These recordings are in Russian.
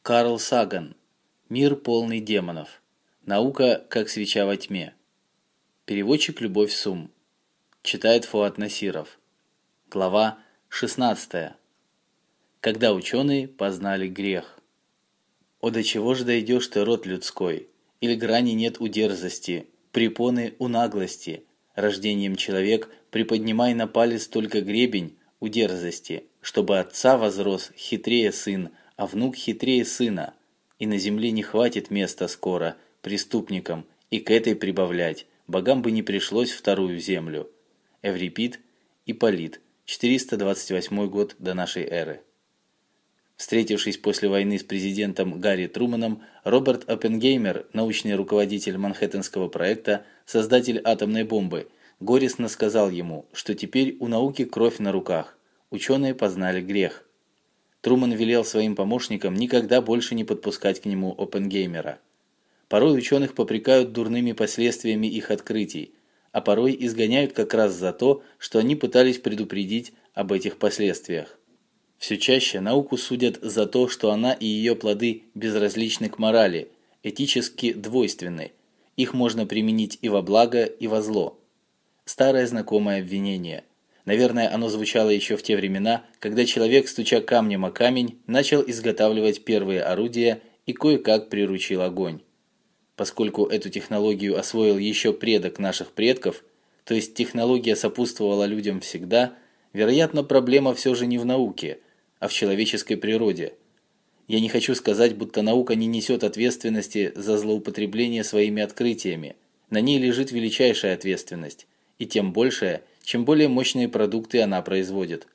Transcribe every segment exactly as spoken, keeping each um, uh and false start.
Карл Саган. Мир полный демонов. Наука, как свеча во тьме. Переводчик Любовь Сум. Читает Фуат Насиров. Глава шестнадцатая. Когда ученые познали грех. О, до чего ж дойдешь ты, род людской? Или грани нет у дерзости, препоны у наглости? Рождением человек приподнимай на палец только гребень у дерзости, чтобы отца возрос хитрее сын, а внук хитрее сына. И на земле не хватит места скоро преступникам, и к этой прибавлять богам бы не пришлось вторую землю. Эврипид, Ипполит, четыреста двадцать восьмой год до нашей эры. Встретившись после войны с президентом Гарри Труманом, Роберт Оппенгеймер, научный руководитель Манхэттенского проекта, создатель атомной бомбы, горестно сказал ему, что теперь у науки кровь на руках, ученые познали грех. Труман велел своим помощникам никогда больше не подпускать к нему Оппенгеймера. Порой ученых попрекают дурными последствиями их открытий, а порой изгоняют как раз за то, что они пытались предупредить об этих последствиях. Все чаще науку судят за то, что она и ее плоды безразличны к морали, этически двойственны. Их можно применить и во благо, и во зло. Старое знакомое обвинение. Наверное, оно звучало еще в те времена, когда человек, стуча камнем о камень, начал изготавливать первые орудия и кое-как приручил огонь. Поскольку эту технологию освоил еще предок наших предков, то есть технология сопутствовала людям всегда, вероятно, проблема все же не в науке, а в человеческой природе. Я не хочу сказать, будто наука не несет ответственности за злоупотребление своими открытиями. На ней лежит величайшая ответственность, и тем большая, чем более мощные продукты она производит.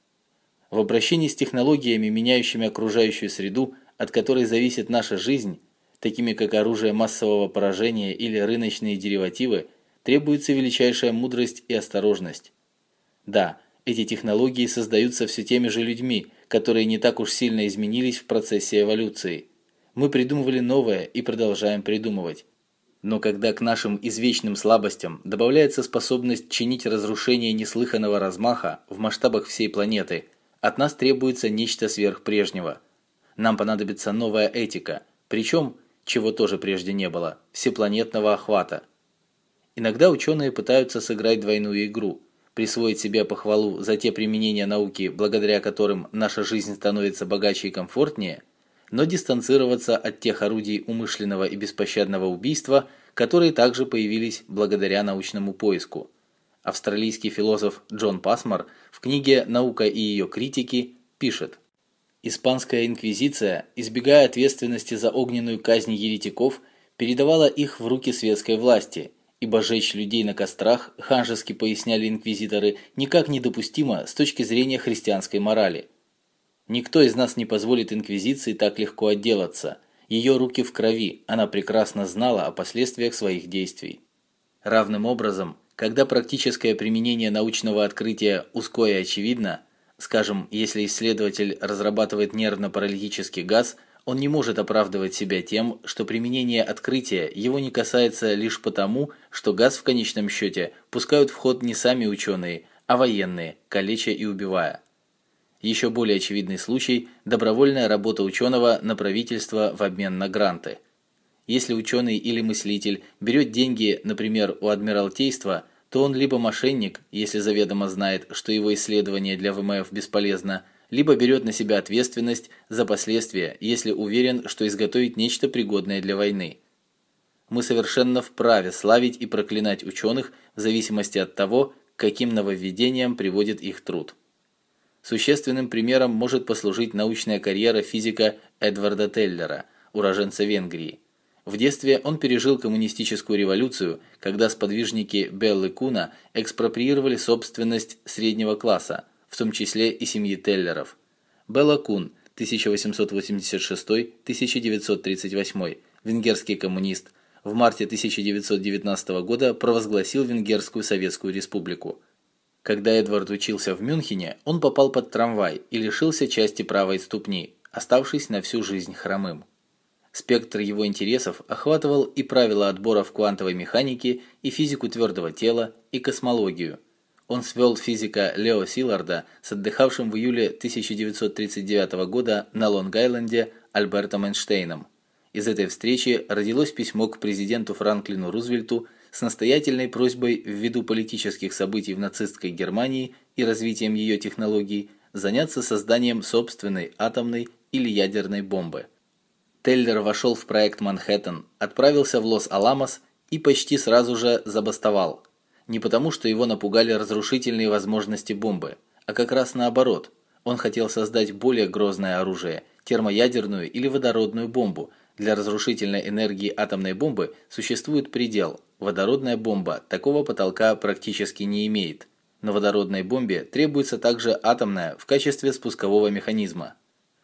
В обращении с технологиями, меняющими окружающую среду, от которой зависит наша жизнь, такими как оружие массового поражения или рыночные деривативы, требуется величайшая мудрость и осторожность. Да, эти технологии создаются все теми же людьми, которые не так уж сильно изменились в процессе эволюции. Мы придумывали новое и продолжаем придумывать. Но когда к нашим извечным слабостям добавляется способность чинить разрушение неслыханного размаха в масштабах всей планеты, от нас требуется нечто сверхпрежнего. Нам понадобится новая этика, причем, чего тоже прежде не было, всепланетного охвата. Иногда ученые пытаются сыграть двойную игру, присвоить себе похвалу за те применения науки, благодаря которым наша жизнь становится богаче и комфортнее, но дистанцироваться от тех орудий умышленного и беспощадного убийства, которые также появились благодаря научному поиску. Австралийский философ Джон Пасмар в книге «Наука и ее критики» пишет: «Испанская инквизиция, избегая ответственности за огненную казнь еретиков, передавала их в руки светской власти, ибо жечь людей на кострах, ханжески поясняли инквизиторы, никак недопустимо с точки зрения христианской морали. Никто из нас не позволит инквизиции так легко отделаться. Ее руки в крови, она прекрасно знала о последствиях своих действий. Равным образом, когда практическое применение научного открытия узко и очевидно, скажем, если исследователь разрабатывает нервно-паралитический газ, он не может оправдывать себя тем, что применение открытия его не касается лишь потому, что газ в конечном счете пускают в ход не сами ученые, а военные, калеча и убивая. Еще более очевидный случай – добровольная работа ученого на правительство в обмен на гранты. Если ученый или мыслитель берет деньги, например, у Адмиралтейства, то он либо мошенник, если заведомо знает, что его исследование для вэ эм эф бесполезно, либо берет на себя ответственность за последствия, если уверен, что изготовит нечто пригодное для войны. Мы совершенно вправе славить и проклинать ученых в зависимости от того, к каким нововведениям приводит их труд. Существенным примером может послужить научная карьера физика Эдварда Теллера, уроженца Венгрии. В детстве он пережил коммунистическую революцию, когда сподвижники Беллы Куна экспроприировали собственность среднего класса, в том числе и семьи Теллеров. Белла Кун, тысяча восемьсот восемьдесят шестой — тысяча девятьсот тридцать восьмой, венгерский коммунист, в марте тысяча девятьсот девятнадцатого года провозгласил Венгерскую Советскую Республику. Когда Эдвард учился в Мюнхене, он попал под трамвай и лишился части правой ступни, оставшись на всю жизнь хромым. Спектр его интересов охватывал и правила отбора в квантовой механике, и физику твердого тела, и космологию. Он свел физика Лео Силарда с отдыхавшим в июле тысяча девятьсот тридцать девятого года на Лонг-Айленде Альбертом Эйнштейном. Из этой встречи родилось письмо к президенту Франклину Рузвельту с настоятельной просьбой ввиду политических событий в нацистской Германии и развитием ее технологий заняться созданием собственной атомной или ядерной бомбы. Теллер вошел в проект Манхэттен, отправился в Лос-Аламос и почти сразу же забастовал. Не потому, что его напугали разрушительные возможности бомбы, а как раз наоборот. Он хотел создать более грозное оружие – термоядерную или водородную бомбу. Для разрушительной энергии атомной бомбы существует предел. Водородная бомба такого потолка практически не имеет. Но водородной бомбе требуется также атомная в качестве спускового механизма.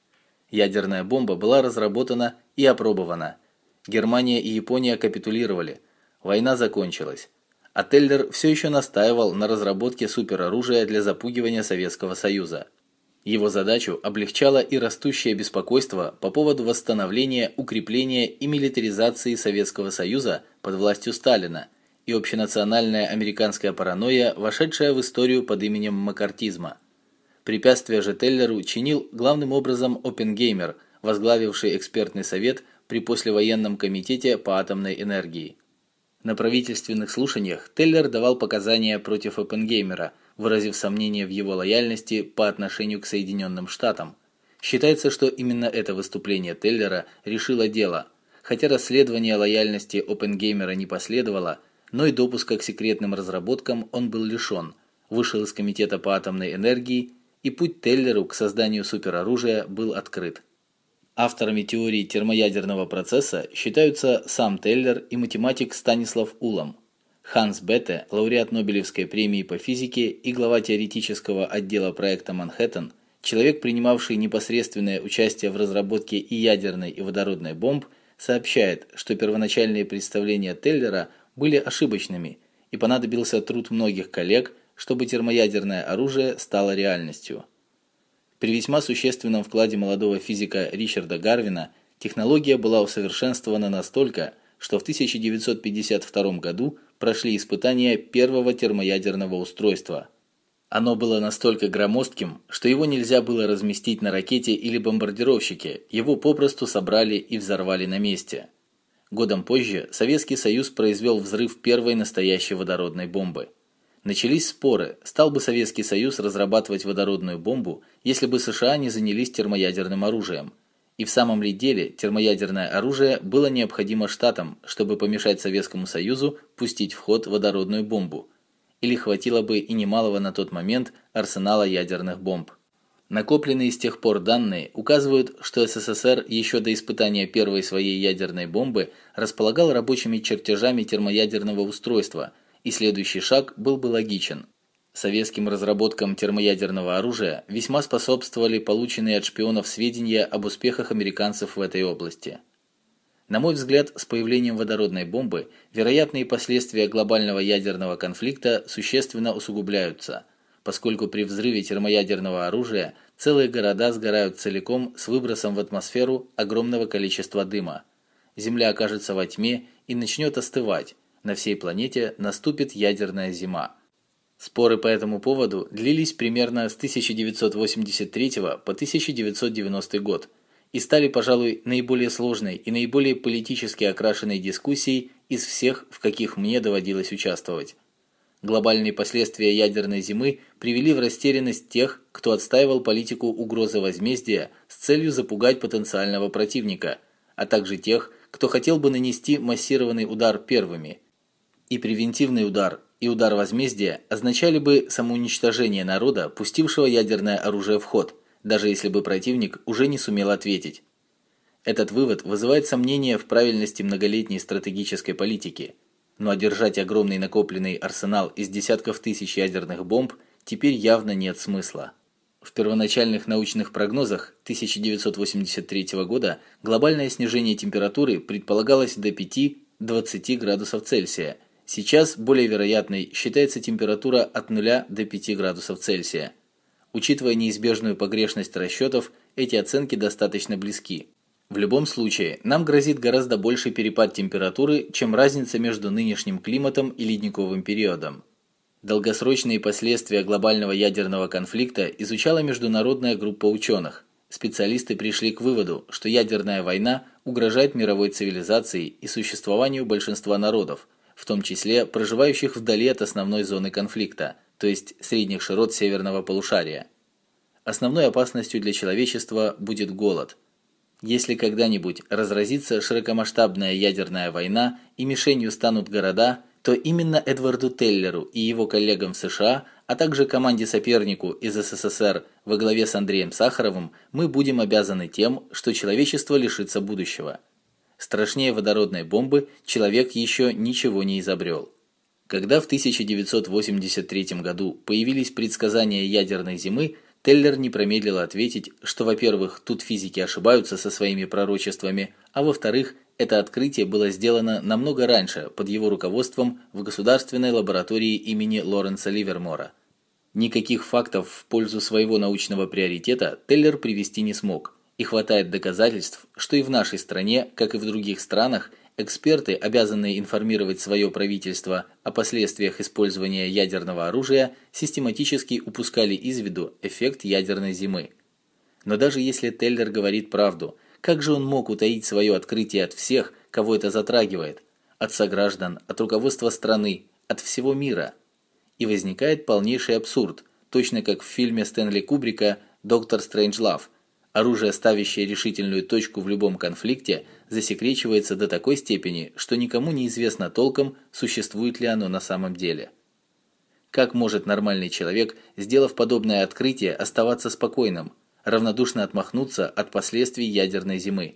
Ядерная бомба была разработана и опробована. Германия и Япония капитулировали. Война закончилась. А Теллер все еще настаивал на разработке супероружия для запугивания Советского Союза. Его задачу облегчало и растущее беспокойство по поводу восстановления, укрепления и милитаризации Советского Союза под властью Сталина и общенациональная американская паранойя, вошедшая в историю под именем маккартизма. Препятствие же Теллеру чинил главным образом Оппенгеймер, возглавивший экспертный совет при послевоенном комитете по атомной энергии. На правительственных слушаниях Теллер давал показания против Оппенгеймера, выразив сомнение в его лояльности по отношению к Соединенным Штатам. Считается, что именно это выступление Теллера решило дело. Хотя расследование лояльности Оппенгеймера не последовало, но и допуска к секретным разработкам он был лишен, вышел из комитета по атомной энергии, и путь Теллеру к созданию супероружия был открыт. Авторами теории термоядерного процесса считаются сам Теллер и математик Станислав Улам. Ханс Бетте, лауреат Нобелевской премии по физике и глава теоретического отдела проекта Манхэттен, человек, принимавший непосредственное участие в разработке и ядерной, и водородной бомб, сообщает, что первоначальные представления Теллера были ошибочными, и понадобился труд многих коллег, чтобы термоядерное оружие стало реальностью. При весьма существенном вкладе молодого физика Ричарда Гарвина технология была усовершенствована настолько, что в тысяча девятьсот пятьдесят втором году прошли испытания первого термоядерного устройства. Оно было настолько громоздким, что его нельзя было разместить на ракете или бомбардировщике, его попросту собрали и взорвали на месте. Годом позже Советский Союз произвел взрыв первой настоящей водородной бомбы. Начались споры, стал бы Советский Союз разрабатывать водородную бомбу, если бы США не занялись термоядерным оружием. И в самом ли деле термоядерное оружие было необходимо штатам, чтобы помешать Советскому Союзу пустить в ход водородную бомбу? Или хватило бы и немалого на тот момент арсенала ядерных бомб? Накопленные с тех пор данные указывают, что СССР еще до испытания первой своей ядерной бомбы располагал рабочими чертежами термоядерного устройства, и следующий шаг был бы логичен. Советским разработкам термоядерного оружия весьма способствовали полученные от шпионов сведения об успехах американцев в этой области. На мой взгляд, с появлением водородной бомбы вероятные последствия глобального ядерного конфликта существенно усугубляются, поскольку при взрыве термоядерного оружия целые города сгорают целиком с выбросом в атмосферу огромного количества дыма. Земля окажется во тьме и начнет остывать, на всей планете наступит ядерная зима. Споры по этому поводу длились примерно с тысяча девятьсот восемьдесят третьего по тысяча девятьсот девяностый год и стали, пожалуй, наиболее сложной и наиболее политически окрашенной дискуссией из всех, в каких мне доводилось участвовать. Глобальные последствия ядерной зимы привели в растерянность тех, кто отстаивал политику угрозы возмездия с целью запугать потенциального противника, а также тех, кто хотел бы нанести массированный удар первыми. И превентивный удар, и удар возмездия означали бы самоуничтожение народа, пустившего ядерное оружие в ход, даже если бы противник уже не сумел ответить. Этот вывод вызывает сомнения в правильности многолетней стратегической политики. Но одержать огромный накопленный арсенал из десятков тысяч ядерных бомб теперь явно нет смысла. В первоначальных научных прогнозах тысяча девятьсот восемьдесят третьего года глобальное снижение температуры предполагалось до пяти-двадцати градусов Цельсия. Сейчас более вероятной считается температура от нуля до пяти градусов Цельсия. Учитывая неизбежную погрешность расчетов, эти оценки достаточно близки. В любом случае, нам грозит гораздо больший перепад температуры, чем разница между нынешним климатом и ледниковым периодом. Долгосрочные последствия глобального ядерного конфликта изучала международная группа ученых. Специалисты пришли к выводу, что ядерная война угрожает мировой цивилизации и существованию большинства народов, в том числе проживающих вдали от основной зоны конфликта, то есть средних широт северного полушария. Основной опасностью для человечества будет голод. Если когда-нибудь разразится широкомасштабная ядерная война и мишенью станут города, то именно Эдварду Теллеру и его коллегам в США, а также команде-сопернику из СССР во главе с Андреем Сахаровым мы будем обязаны тем, что человечество лишится будущего. Страшнее водородной бомбы человек еще ничего не изобрел. Когда в тысяча девятьсот восемьдесят третьем году появились предсказания ядерной зимы, Теллер не промедлил ответить, что, во-первых, тут физики ошибаются со своими пророчествами, а во-вторых, это открытие было сделано намного раньше под его руководством в государственной лаборатории имени Лоренса Ливермора. Никаких фактов в пользу своего научного приоритета Теллер привести не смог, и хватает доказательств, что и в нашей стране, как и в других странах, эксперты, обязанные информировать свое правительство о последствиях использования ядерного оружия, систематически упускали из виду эффект ядерной зимы. Но даже если Теллер говорит правду, как же он мог утаить свое открытие от всех, кого это затрагивает, от сограждан, от руководства страны, от всего мира? И возникает полнейший абсурд, точно как в фильме Стэнли Кубрика «Доктор Стрейнджлав». Оружие, ставящее решительную точку в любом конфликте, засекречивается до такой степени, что никому не известно толком, существует ли оно на самом деле. Как может нормальный человек, сделав подобное открытие, оставаться спокойным, равнодушно отмахнуться от последствий ядерной зимы?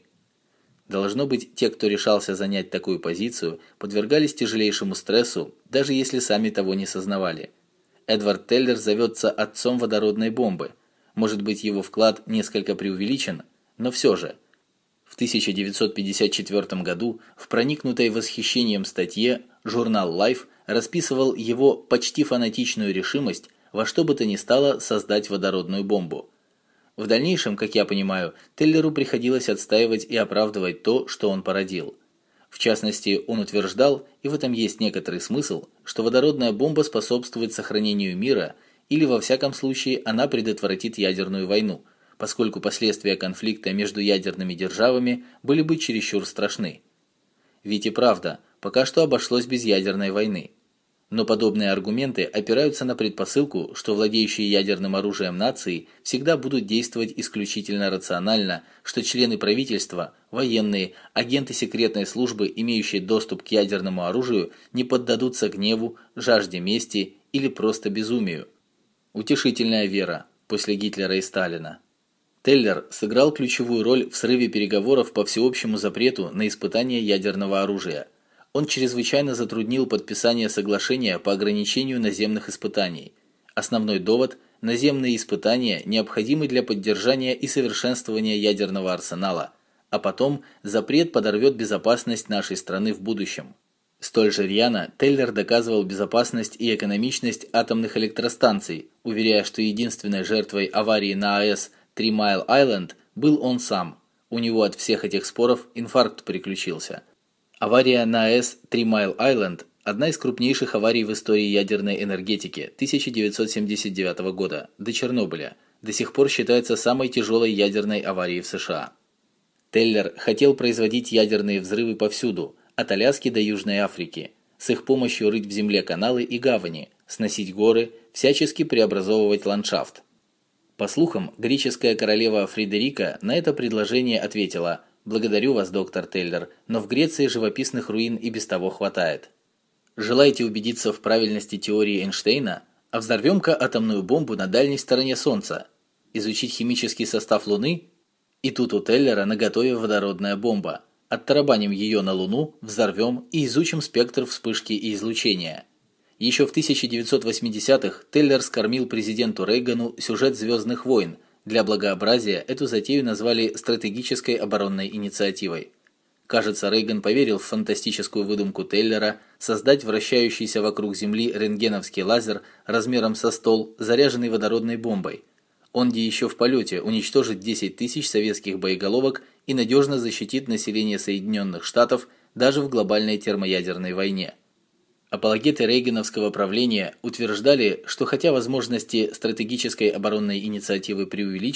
Должно быть, те, кто решался занять такую позицию, подвергались тяжелейшему стрессу, даже если сами того не сознавали. Эдвард Теллер зовется отцом водородной бомбы. Может быть, его вклад несколько преувеличен, но все же. В тысяча девятьсот пятьдесят четвёртом году в проникнутой восхищением статье журнал Life расписывал его почти фанатичную решимость во что бы то ни стало создать водородную бомбу. В дальнейшем, как я понимаю, Теллеру приходилось отстаивать и оправдывать то, что он породил. В частности, он утверждал, и в этом есть некоторый смысл, что водородная бомба способствует сохранению мира, или во всяком случае она предотвратит ядерную войну, поскольку последствия конфликта между ядерными державами были бы чересчур страшны. Ведь и правда, пока что обошлось без ядерной войны. Но подобные аргументы опираются на предпосылку, что владеющие ядерным оружием нации всегда будут действовать исключительно рационально, что члены правительства, военные, агенты секретной службы, имеющие доступ к ядерному оружию, не поддадутся гневу, жажде мести или просто безумию. Утешительная вера после Гитлера и Сталина. Теллер сыграл ключевую роль в срыве переговоров по всеобщему запрету на испытание ядерного оружия. Он чрезвычайно затруднил подписание соглашения по ограничению наземных испытаний. Основной довод – наземные испытания необходимы для поддержания и совершенствования ядерного арсенала, а потом запрет подорвет безопасность нашей страны в будущем. Столь же рьяно Теллер доказывал безопасность и экономичность атомных электростанций, уверяя, что единственной жертвой аварии на АЭС Три Майл Айленд был он сам. У него от всех этих споров инфаркт приключился. Авария на АЭС Три Майл Айленд – одна из крупнейших аварий в истории ядерной энергетики тысяча девятьсот семьдесят девятого года, до Чернобыля, до сих пор считается самой тяжелой ядерной аварией в США. Теллер хотел производить ядерные взрывы повсюду, от Аляски до Южной Африки, с их помощью рыть в земле каналы и гавани, сносить горы, всячески преобразовывать ландшафт. По слухам, греческая королева Фредерика на это предложение ответила: «Благодарю вас, доктор Теллер, но в Греции живописных руин и без того хватает. Желаете убедиться в правильности теории Эйнштейна? А взорвем-ка атомную бомбу на дальней стороне Солнца. Изучить химический состав Луны? И тут у Теллера наготове водородная бомба. Оттарабаним ее на Луну, взорвем и изучим спектр вспышки и излучения». Еще в тысяча девятьсот восьмидесятых Теллер скормил президенту Рейгану сюжет «Звездных войн». Для благообразия эту затею назвали стратегической оборонной инициативой. Кажется, Рейган поверил в фантастическую выдумку Теллера создать вращающийся вокруг Земли рентгеновский лазер размером со стол, заряженный водородной бомбой. Он где еще в полете уничтожит десять тысяч советских боеголовок и надежно защитит население Соединенных Штатов даже в глобальной термоядерной войне. Апологеты рейгановского правления утверждали, что хотя возможности стратегической оборонной инициативы преувеличены,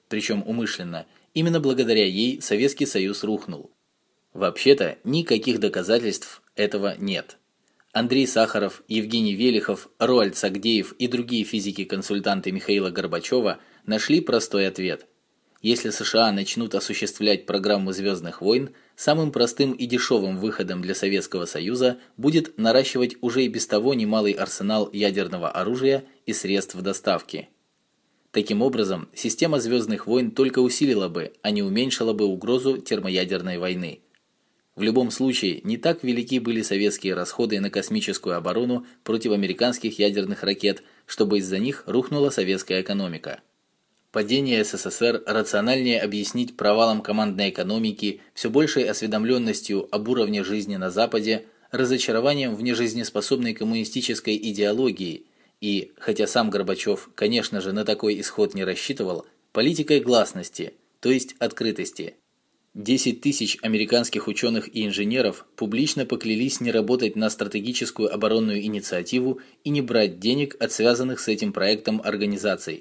причем умышленно. Именно благодаря ей Советский Союз рухнул. Вообще-то, никаких доказательств этого нет. Андрей Сахаров, Евгений Велихов, Роальд Сагдеев и другие физики-консультанты Михаила Горбачева нашли простой ответ. Если США начнут осуществлять программу «Звездных войн», самым простым и дешевым выходом для Советского Союза будет наращивать уже и без того немалый арсенал ядерного оружия и средств доставки. Таким образом, система «Звездных войн» только усилила бы, а не уменьшила бы угрозу термоядерной войны. В любом случае, не так велики были советские расходы на космическую оборону против американских ядерных ракет, чтобы из-за них рухнула советская экономика. Падение СССР рациональнее объяснить провалом командной экономики, все большей осведомленностью об уровне жизни на Западе, разочарованием в нежизнеспособной коммунистической идеологии и, хотя сам Горбачев, конечно же, на такой исход не рассчитывал, политикой гласности, то есть открытости. десять тысяч американских ученых и инженеров публично поклялись не работать на стратегическую оборонную инициативу и не брать денег от связанных с этим проектом организаций.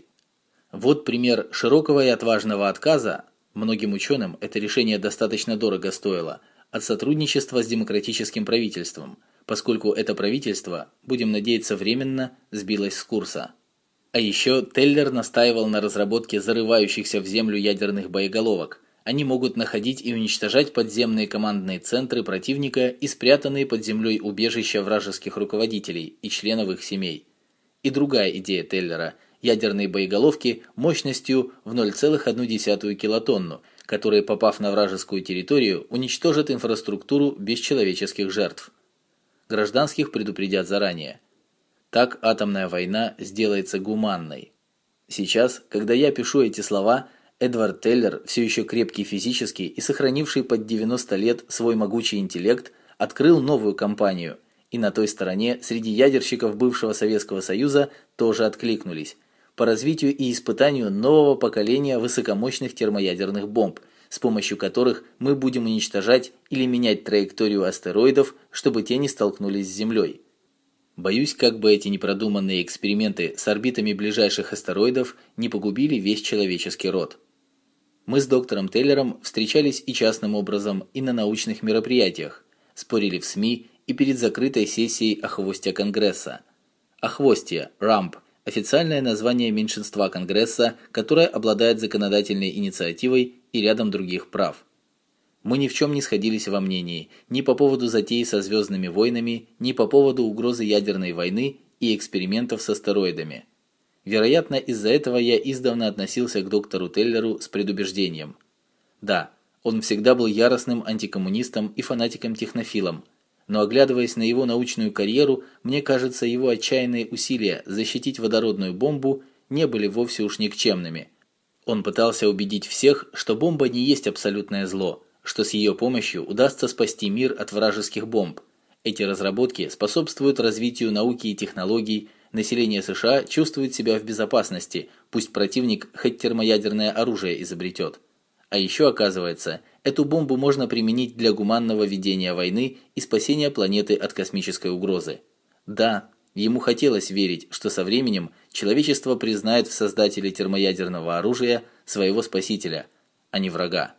Вот пример широкого и отважного отказа, многим ученым это решение достаточно дорого стоило, от сотрудничества с демократическим правительством, поскольку это правительство, будем надеяться временно, сбилось с курса. А еще Теллер настаивал на разработке зарывающихся в землю ядерных боеголовок. Они могут находить и уничтожать подземные командные центры противника и спрятанные под землей убежища вражеских руководителей и членов их семей. И другая идея Теллера – ядерные боеголовки мощностью в ноль целых одну десятую килотонну, которые, попав на вражескую территорию, уничтожат инфраструктуру без человеческих жертв. Гражданских предупредят заранее. Так атомная война сделается гуманной. Сейчас, когда я пишу эти слова, Эдвард Теллер, все еще крепкий физически и сохранивший под девяносто лет свой могучий интеллект, открыл новую кампанию, и на той стороне среди ядерщиков бывшего Советского Союза тоже откликнулись по развитию и испытанию нового поколения высокомощных термоядерных бомб, с помощью которых мы будем уничтожать или менять траекторию астероидов, чтобы те не столкнулись с Землей. Боюсь, как бы эти непродуманные эксперименты с орбитами ближайших астероидов не погубили весь человеческий род. Мы с доктором Теллером встречались и частным образом, и на научных мероприятиях, спорили в СМИ и перед закрытой сессией Охвостья Конгресса. Охвостье, рамп, официальное название меньшинства Конгресса, которое обладает законодательной инициативой и рядом других прав. Мы ни в чем не сходились во мнении, ни по поводу затеи со звездными войнами, ни по поводу угрозы ядерной войны и экспериментов с астероидами. Вероятно, из-за этого я издавна относился к доктору Теллеру с предубеждением. Да, он всегда был яростным антикоммунистом и фанатиком-технофилом, но оглядываясь на его научную карьеру, мне кажется, его отчаянные усилия защитить водородную бомбу не были вовсе уж никчемными. Он пытался убедить всех, что бомба не есть абсолютное зло, что с ее помощью удастся спасти мир от вражеских бомб. Эти разработки способствуют развитию науки и технологий, население США чувствует себя в безопасности, пусть противник хоть термоядерное оружие изобретет. А еще, оказывается, эту бомбу можно применить для гуманного ведения войны и спасения планеты от космической угрозы. Да, ему хотелось верить, что со временем человечество признает в создателе термоядерного оружия своего спасителя, а не врага.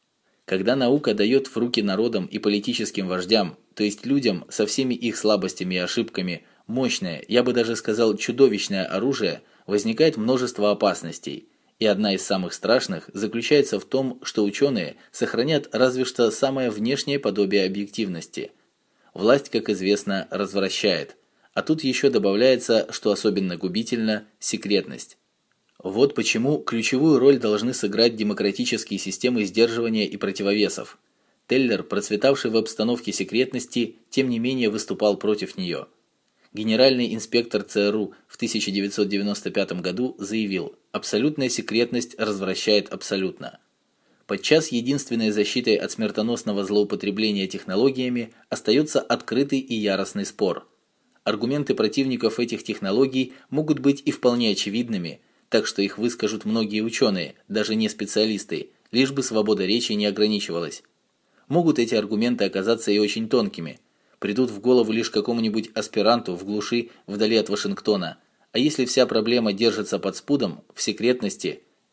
Когда наука дает в руки народам и политическим вождям, то есть людям со всеми их слабостями и ошибками, мощное, я бы даже сказал чудовищное оружие, возникает множество опасностей. И одна из самых страшных заключается в том, что ученые сохранят разве что самое внешнее подобие объективности. Власть, как известно, развращает, а тут еще добавляется, что особенно губительно, секретность. Вот почему ключевую роль должны сыграть демократические системы сдерживания и противовесов. Теллер, процветавший в обстановке секретности, тем не менее выступал против нее. Генеральный инспектор ЦРУ в тысяча девятьсот девяносто пятом году заявил: «Абсолютная секретность развращает абсолютно». Подчас единственной защитой от смертоносного злоупотребления технологиями остается открытый и яростный спор. Аргументы противников этих технологий могут быть и вполне очевидными, так что их выскажут многие ученые, даже не специалисты, лишь бы свобода речи не ограничивалась. Могут эти аргументы оказаться и очень тонкими, придут в голову лишь какому-нибудь аспиранту в глуши вдали от Вашингтона, а если вся проблема держится под спудом, в секретности,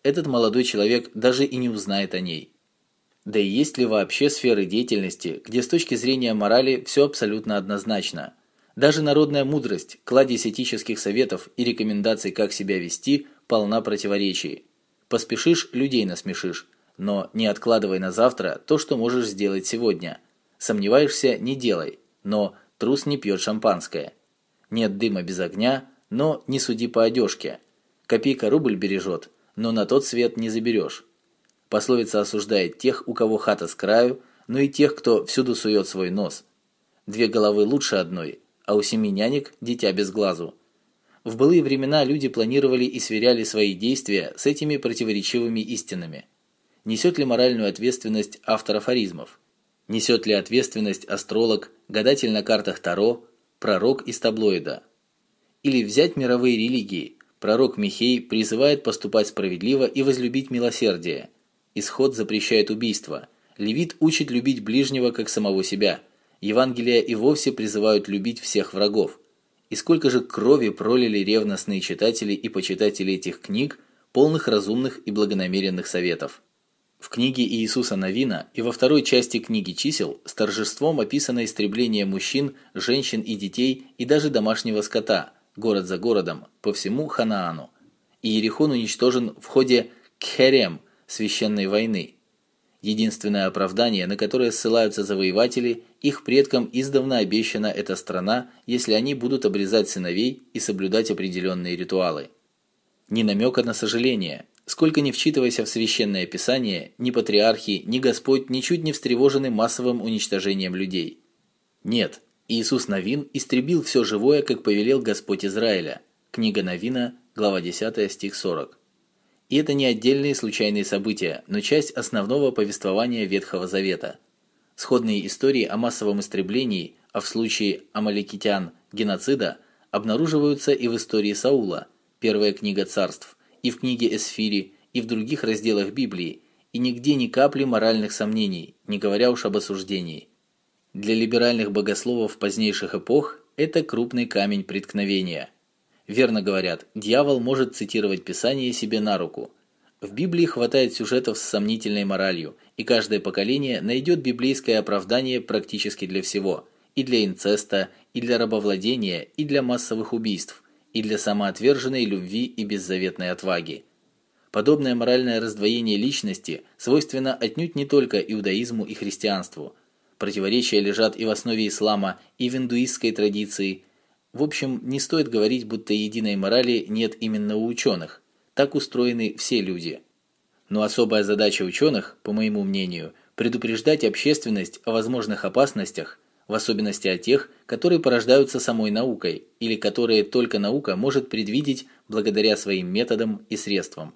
этот молодой человек даже и не узнает о ней. Да и есть ли вообще сферы деятельности, где с точки зрения морали все абсолютно однозначно? Даже народная мудрость, кладезь этических советов и рекомендаций, как себя вести, полна противоречий. Поспешишь – людей насмешишь, но не откладывай на завтра то, что можешь сделать сегодня. Сомневаешься – не делай, но трус не пьет шампанское. Нет дыма без огня, но не суди по одежке. Копейка рубль бережет, но на тот свет не заберешь. Пословица осуждает тех, у кого хата с краю, но и тех, кто всюду сует свой нос. Две головы лучше одной, а у семи нянек дитя без глазу. В былые времена люди планировали и сверяли свои действия с этими противоречивыми истинами. Несет ли моральную ответственность автор афоризмов? Несет ли ответственность астролог, гадатель на картах Таро, пророк из таблоида? Или взять мировые религии. Пророк Михей призывает поступать справедливо и возлюбить милосердие. Исход запрещает убийство. Левит учит любить ближнего как самого себя. Евангелия и вовсе призывают любить всех врагов. И сколько же крови пролили ревностные читатели и почитатели этих книг, полных разумных и благонамеренных советов. В книге Иисуса Навина и во второй части книги чисел с торжеством описано истребление мужчин, женщин и детей и даже домашнего скота, город за городом, по всему Ханаану. И Иерихон уничтожен в ходе Кхерем, священной войны. Единственное оправдание, на которое ссылаются завоеватели, их предкам издавна обещана эта страна, если они будут обрезать сыновей и соблюдать определенные ритуалы. Ни намека на сожаление. Сколько ни вчитывайся в священное писание, ни патриархи, ни Господь ничуть не встревожены массовым уничтожением людей. Нет, Иисус Навин истребил все живое, как повелел Господь Израиля. Книга Навина, глава десятая, стих сорок. И это не отдельные случайные события, но часть основного повествования Ветхого Завета. Сходные истории о массовом истреблении, а в случае амаликитян – геноцида, обнаруживаются и в истории Саула, первая книга царств, и в книге Эсфири, и в других разделах Библии, и нигде ни капли моральных сомнений, не говоря уж об осуждении. Для либеральных богословов позднейших эпох это крупный камень преткновения. Верно говорят, дьявол может цитировать Писание себе на руку. В Библии хватает сюжетов с сомнительной моралью, и каждое поколение найдет библейское оправдание практически для всего – и для инцеста, и для рабовладения, и для массовых убийств, и для самоотверженной любви и беззаветной отваги. Подобное моральное раздвоение личности свойственно отнюдь не только иудаизму и христианству. Противоречия лежат и в основе ислама, и в индуистской традиции. В общем, не стоит говорить, будто единой морали нет именно у ученых. Так устроены все люди. Но особая задача ученых, по моему мнению, предупреждать общественность о возможных опасностях, в особенности о тех, которые порождаются самой наукой, или которые только наука может предвидеть благодаря своим методам и средствам.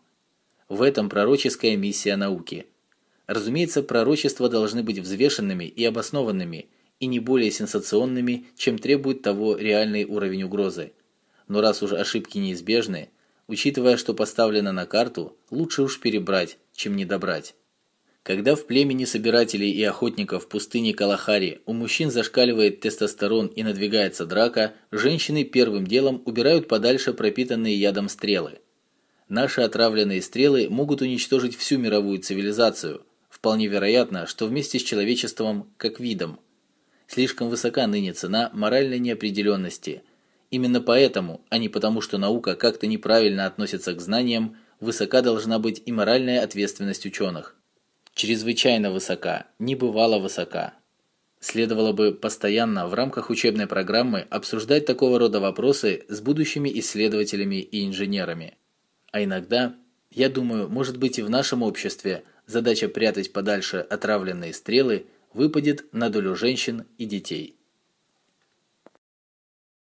В этом пророческая миссия науки. Разумеется, пророчества должны быть взвешенными и обоснованными, и не более сенсационными, чем требует того реальный уровень угрозы. Но раз уж ошибки неизбежны, учитывая, что поставлено на карту, лучше уж перебрать, чем недобрать. Когда в племени собирателей и охотников в пустыне Калахари у мужчин зашкаливает тестостерон и надвигается драка, женщины первым делом убирают подальше пропитанные ядом стрелы. Наши отравленные стрелы могут уничтожить всю мировую цивилизацию. Вполне вероятно, что вместе с человечеством как видом. Слишком высока ныне цена моральной неопределенности. Именно поэтому, а не потому, что наука как-то неправильно относится к знаниям, высока должна быть и моральная ответственность ученых. Чрезвычайно высока, небывало высока. Следовало бы постоянно в рамках учебной программы обсуждать такого рода вопросы с будущими исследователями и инженерами. А иногда, я думаю, может быть и в нашем обществе задача прятать подальше отравленные стрелы выпадет на долю женщин и детей.